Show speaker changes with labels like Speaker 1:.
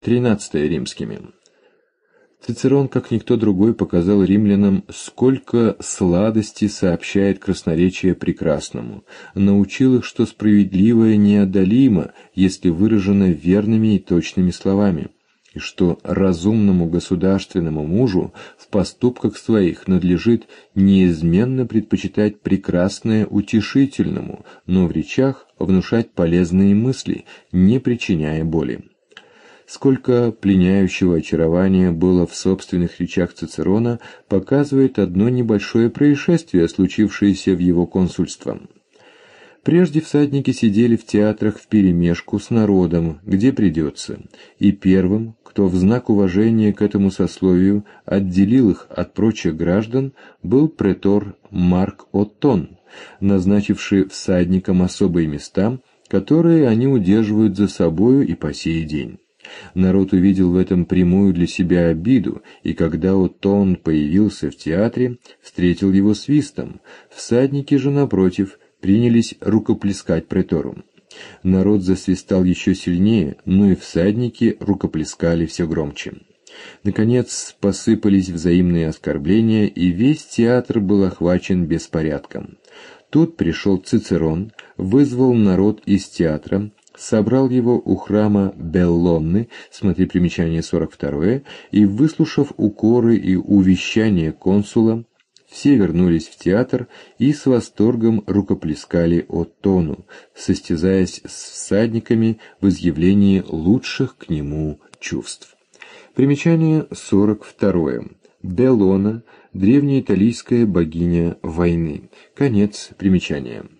Speaker 1: 13 римскими. Цицерон, как никто другой, показал римлянам, сколько сладости сообщает красноречие прекрасному, научил их, что справедливое неодолимо, если выражено верными и точными словами, и что разумному государственному мужу в поступках своих надлежит неизменно предпочитать прекрасное утешительному, но в речах внушать полезные мысли, не причиняя боли. Сколько пленяющего очарования было в собственных речах Цицерона, показывает одно небольшое происшествие, случившееся в его консульство. Прежде всадники сидели в театрах вперемешку с народом, где придется, и первым, кто в знак уважения к этому сословию отделил их от прочих граждан, был претор Марк Оттон, назначивший всадникам особые места, которые они удерживают за собою и по сей день. Народ увидел в этом прямую для себя обиду, и когда Оттон появился в театре, встретил его свистом. Всадники же, напротив, принялись рукоплескать претору. Народ засвистал еще сильнее, но и всадники рукоплескали все громче. Наконец посыпались взаимные оскорбления, и весь театр был охвачен беспорядком. Тут пришел Цицерон, вызвал народ из театра, собрал его у храма Беллонны, смотри примечание 42, и, выслушав укоры и увещания консула, все вернулись в театр и с восторгом рукоплескали Оттону, состязаясь с всадниками в изъявлении лучших к нему чувств. Примечание 42. Беллона — древнеиталийская богиня войны. Конец примечания.